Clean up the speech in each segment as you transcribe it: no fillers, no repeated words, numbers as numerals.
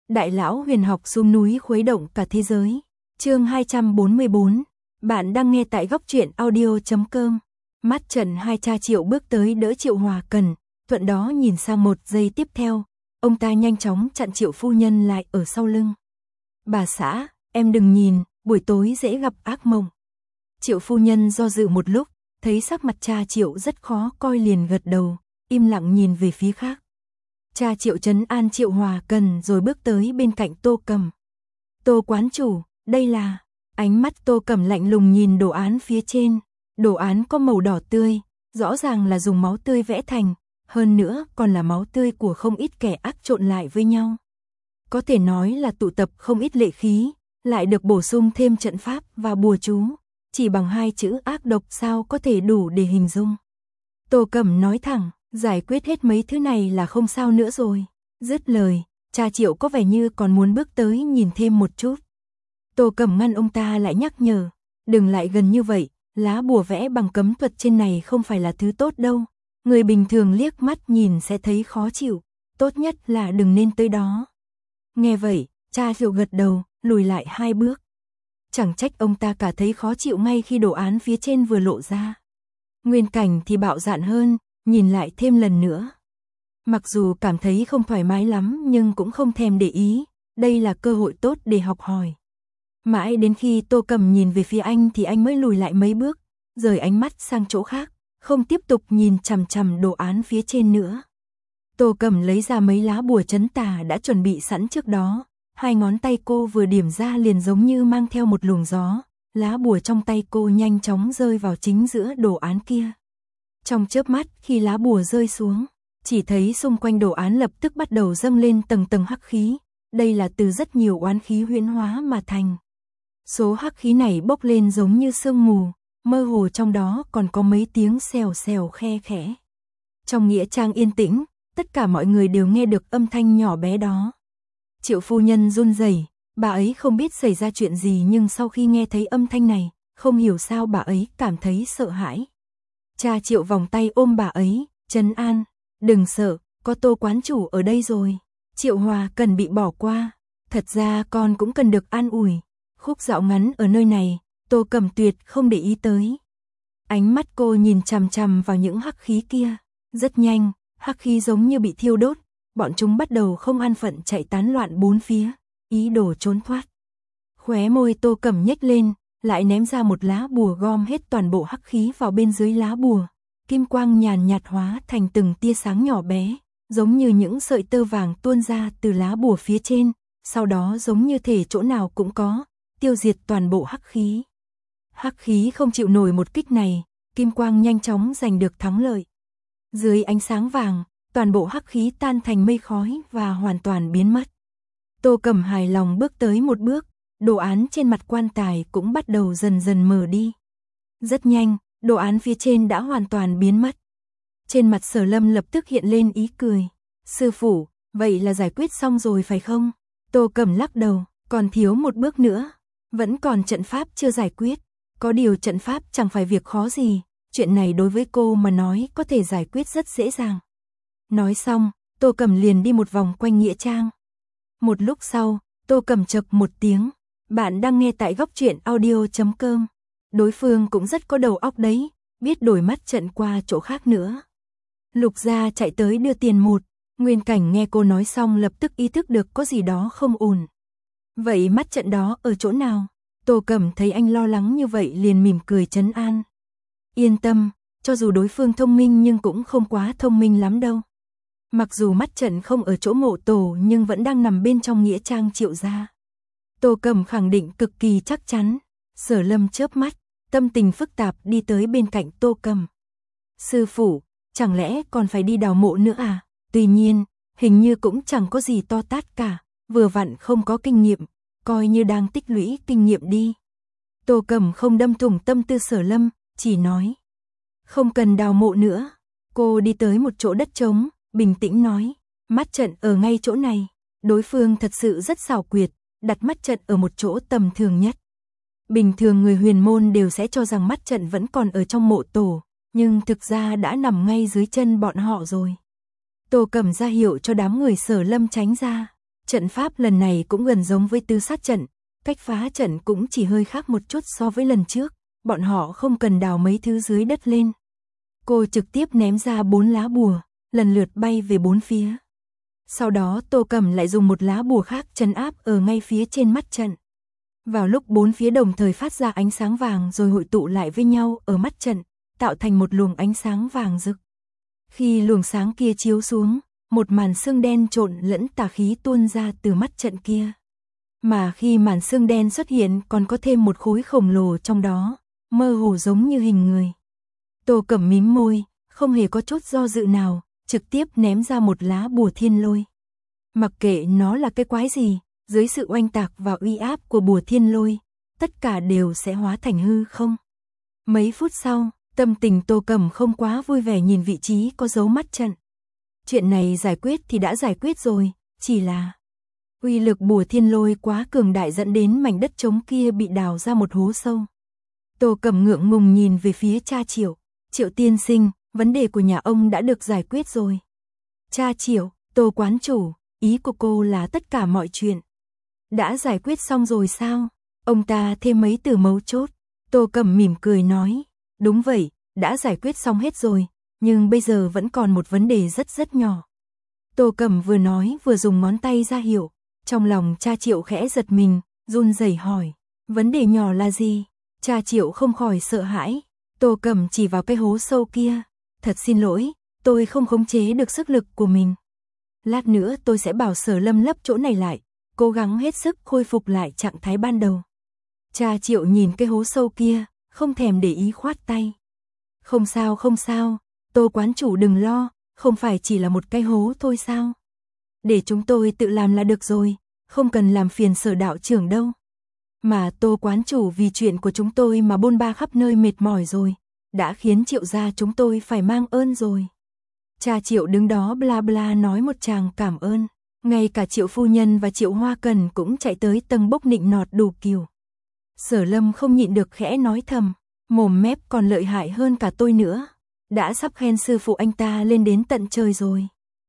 Đại lão huyền học xuống núi khuấy động cả thế giới. Chương 244. Bạn đang nghe tại góc truyện audio.com. Mắt trận hai cha Triệu bước tới đỡ Triệu Hòa Cần, thuận đó nhìn sang một giây tiếp theo, ông ta nhanh chóng chặn Triệu phu nhân lại ở sau lưng. Bà xã, em đừng nhìn, buổi tối dễ gặp ác mộng. Triệu phu nhân do dự một lúc, thấy sắc mặt cha Triệu rất khó coi liền gật đầu, im lặng nhìn về phía khác. Cha Triệu trấn an Triệu Hòa Cần rồi bước tới bên cạnh Tô Cầm. Tô quán chủ, đây là... Ánh mắt Tô Cầm lạnh lùng nhìn đồ án phía trên. Đồ án có màu đỏ tươi, rõ ràng là dùng máu tươi vẽ thành, hơn nữa còn là máu tươi của không ít kẻ ác trộn lại với nhau. Có thể nói là tụ tập không ít lệ khí, lại được bổ sung thêm trận pháp và bùa chú, chỉ bằng hai chữ ác độc sao có thể đủ để hình dung. Tô Cầm nói thẳng, giải quyết hết mấy thứ này là không sao nữa rồi. Dứt lời, cha Triệu có vẻ như còn muốn bước tới nhìn thêm một chút. Tô Cầm ngăn ông ta lại nhắc nhở, đừng lại gần như vậy, lá bùa vẽ bằng cấm thuật trên này không phải là thứ tốt đâu. Người bình thường liếc mắt nhìn sẽ thấy khó chịu, tốt nhất là đừng nên tới đó. Nghe vậy, cha Triệu gật đầu, lùi lại 2 bước. Chẳng trách ông ta cả thấy khó chịu ngay khi đồ án phía trên vừa lộ ra. Nguyên Cảnh thì bạo dạn hơn, nhìn lại thêm lần nữa. Mặc dù cảm thấy không thoải mái lắm nhưng cũng không thèm để ý, đây là cơ hội tốt để học hỏi. Mãi đến khi Tô Cầm nhìn về phía anh thì anh mới lùi lại mấy bước, rời ánh mắt sang chỗ khác, không tiếp tục nhìn chằm chằm đồ án phía trên nữa. Tô Cầm lấy ra mấy lá bùa trấn tà đã chuẩn bị sẵn trước đó, 2 ngón tay cô vừa điểm ra liền giống như mang theo một luồng gió, lá bùa trong tay cô nhanh chóng rơi vào chính giữa đồ án kia. Trong chớp mắt khi lá bùa rơi xuống, chỉ thấy xung quanh đồ án lập tức bắt đầu dâng lên tầng tầng hắc khí, đây là từ rất nhiều oán khí huyễn hóa mà thành. Số hắc khí này bốc lên giống như sương mù, mơ hồ trong đó còn có mấy tiếng xèo xèo khe khẽ. Trong nghĩa trang yên tĩnh, tất cả mọi người đều nghe được âm thanh nhỏ bé đó. Triệu phu nhân run rẩy, bà ấy không biết xảy ra chuyện gì nhưng sau khi nghe thấy âm thanh này, không hiểu sao bà ấy cảm thấy sợ hãi. Cha Triệu vòng tay ôm bà ấy, trấn an, đừng sợ, có Tô quán chủ ở đây rồi. Triệu Hòa cần bị bỏ qua, thật ra con cũng cần được an ủi. Khúc dạo ngắn ở nơi này, Tô Cầm tuyệt không để ý tới. Ánh mắt cô nhìn chằm chằm vào những hắc khí kia. Rất nhanh, hắc khí giống như bị thiêu đốt, bọn chúng bắt đầu không an phận chạy tán loạn bốn phía, ý đồ trốn thoát. Khóe môi Tô Cầm nhếch lên, lại ném ra một lá bùa gom hết toàn bộ hắc khí vào bên dưới lá bùa. Kim quang nhàn nhạt hóa thành từng tia sáng nhỏ bé, giống như những sợi tơ vàng tuôn ra từ lá bùa phía trên, sau đó giống như thể chỗ nào cũng có, tiêu diệt toàn bộ hắc khí. Hắc khí không chịu nổi một kích này, kim quang nhanh chóng giành được thắng lợi. Dưới ánh sáng vàng, toàn bộ hắc khí tan thành mây khói và hoàn toàn biến mất. Tô Cầm hài lòng bước tới một bước, đồ án trên mặt quan tài cũng bắt đầu dần dần mờ đi. Rất nhanh, đồ án phía trên đã hoàn toàn biến mất. Trên mặt Sở Lâm lập tức hiện lên ý cười. Sư phụ, vậy là giải quyết xong rồi phải không? Tô Cầm lắc đầu, còn thiếu một bước nữa. Vẫn còn trận pháp chưa giải quyết. Có điều trận pháp chẳng phải việc khó gì. Chuyện này đối với cô mà nói có thể giải quyết rất dễ dàng. Nói xong, Tô Cầm liền đi một vòng quanh nghĩa trang. Một lúc sau, Tô Cầm chậc một tiếng. Bạn đang nghe tại góc truyện audio.com. Đối phương cũng rất có đầu óc đấy, biết đổi mắt trận qua chỗ khác nữa. Lục Gia chạy tới đưa tiền một. Nguyên Cảnh nghe cô nói xong lập tức ý thức được có gì đó không ổn. Vậy mắt trận đó ở chỗ nào? Tô Cầm thấy anh lo lắng như vậy liền mỉm cười trấn an. Yên tâm, cho dù đối phương thông minh nhưng cũng không quá thông minh lắm đâu. Mặc dù mắt trận không ở chỗ mộ tổ nhưng vẫn đang nằm bên trong nghĩa trang Triệu gia. Tô Cầm khẳng định cực kỳ chắc chắn. Sở Lâm chớp mắt, tâm tình phức tạp đi tới bên cạnh Tô Cầm. Sư phụ, chẳng lẽ còn phải đi đào mộ nữa à? Tuy nhiên, hình như cũng chẳng có gì to tát cả, vừa vặn không có kinh nghiệm, coi như đang tích lũy kinh nghiệm đi. Tô Cầm không đâm thủng tâm tư Sở Lâm, chỉ nói. Không cần đào mộ nữa. Cô đi tới một chỗ đất trống, bình tĩnh nói. Mắt trận ở ngay chỗ này. Đối phương thật sự rất xảo quyệt, đặt mắt trận ở một chỗ tầm thường nhất. Bình thường người huyền môn đều sẽ cho rằng mắt trận vẫn còn ở trong mộ tổ, nhưng thực ra đã nằm ngay dưới chân bọn họ rồi. Tô Cầm ra hiệu cho đám người Sở Lâm tránh ra. Trận pháp lần này cũng gần giống với tứ sát trận, cách phá trận cũng chỉ hơi khác một chút so với lần trước, bọn họ không cần đào mấy thứ dưới đất lên. Cô trực tiếp ném ra 4 lá bùa, lần lượt bay về 4 phía. Sau đó Tô Cẩm lại dùng một lá bùa khác trấn áp ở ngay phía trên mắt trận. Vào lúc 4 phía đồng thời phát ra ánh sáng vàng rồi hội tụ lại với nhau ở mắt trận, tạo thành một luồng ánh sáng vàng rực. Khi luồng sáng kia chiếu xuống, một màn sương đen trộn lẫn tà khí tuôn ra từ mắt trận kia. Mà khi màn sương đen xuất hiện còn có thêm một khối khổng lồ trong đó, mơ hồ giống như hình người. Tô Cẩm mím môi, không hề có chút do dự nào, trực tiếp ném ra một lá bùa thiên lôi. Mặc kệ nó là cái quái gì, dưới sự oanh tạc và uy áp của bùa thiên lôi, tất cả đều sẽ hóa thành hư không. Mấy phút sau, tâm tình Tô Cẩm không quá vui vẻ nhìn vị trí có dấu mắt trận. Chuyện này giải quyết thì đã giải quyết rồi, chỉ là uy lực bùa thiên lôi quá cường đại dẫn đến mảnh đất trống kia bị đào ra một hố sâu. Tô Cẩm ngượng ngùng nhìn về phía cha Triệu. Triệu tiên sinh, vấn đề của nhà ông đã được giải quyết rồi. Cha Triệu, Tô quán chủ, ý của cô là tất cả mọi chuyện đã giải quyết xong rồi sao? Ông ta thêm mấy từ mấu chốt. Tô Cẩm mỉm cười nói, đúng vậy, đã giải quyết xong hết rồi, nhưng bây giờ vẫn còn một vấn đề rất nhỏ. Tô Cẩm vừa nói vừa dùng ngón tay ra hiệu, trong lòng cha Triệu khẽ giật mình, run rẩy hỏi, vấn đề nhỏ là gì? Cha Triệu không khỏi sợ hãi. Tô Cẩm chỉ vào cái hố sâu kia, thật xin lỗi, tôi không khống chế được sức lực của mình. Lát nữa tôi sẽ bảo Sở Lâm lấp chỗ này lại, cố gắng hết sức khôi phục lại trạng thái ban đầu. Cha Triệu nhìn cái hố sâu kia, không thèm để ý khoát tay. Không sao, Tô quán chủ đừng lo, không phải chỉ là một cái hố thôi sao? Để chúng tôi tự làm là được rồi, không cần làm phiền Sở đạo trưởng đâu. Mà Tô quán chủ vì chuyện của chúng tôi mà bôn ba khắp nơi mệt mỏi rồi, đã khiến Triệu gia chúng tôi phải mang ơn rồi. Cha Triệu đứng đó bla bla nói một tràng cảm ơn, ngay cả Triệu phu nhân và Triệu Hoa Cần cũng chạy tới tầng bốc nịnh nọt đủ kiểu. Sở Lâm không nhịn được khẽ nói thầm, mồm mép còn lợi hại hơn cả tôi nữa, đã sắp khen sư phụ anh ta lên đến tận trời rồi.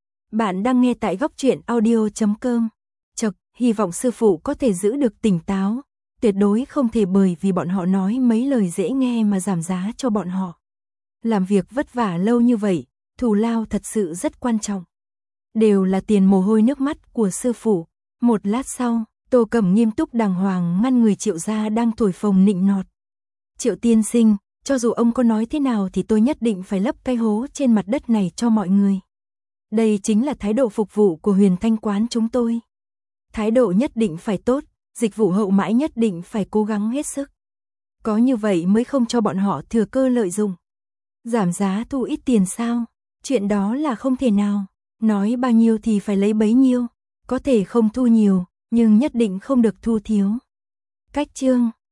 Bạn đang nghe tại góc truyện audio.com. Chật, hy vọng sư phụ có thể giữ được tỉnh táo, tuyệt đối không thể bởi vì bọn họ nói mấy lời dễ nghe mà giảm giá cho bọn họ. Làm việc vất vả lâu như vậy, thù lao thật sự rất quan trọng. Đều là tiền mồ hôi nước mắt của sư phụ. Một lát sau, Tô Cẩm nghiêm túc đàng hoàng ngăn người Triệu gia đang thổi phồng nịnh nọt. Triệu tiên sinh, cho dù ông có nói thế nào thì tôi nhất định phải lấp cái hố trên mặt đất này cho mọi người. Đây chính là thái độ phục vụ của Huyền Thanh quán chúng tôi. Thái độ nhất định phải tốt, dịch vụ hậu mãi nhất định phải cố gắng hết sức. Có như vậy mới không cho bọn họ thừa cơ lợi dụng. Giảm giá thu ít tiền sao? Chuyện đó là không thể nào. Nói bao nhiêu thì phải lấy bấy nhiêu. Có thể không thu nhiều, nhưng nhất định không được thu thiếu. Cách chương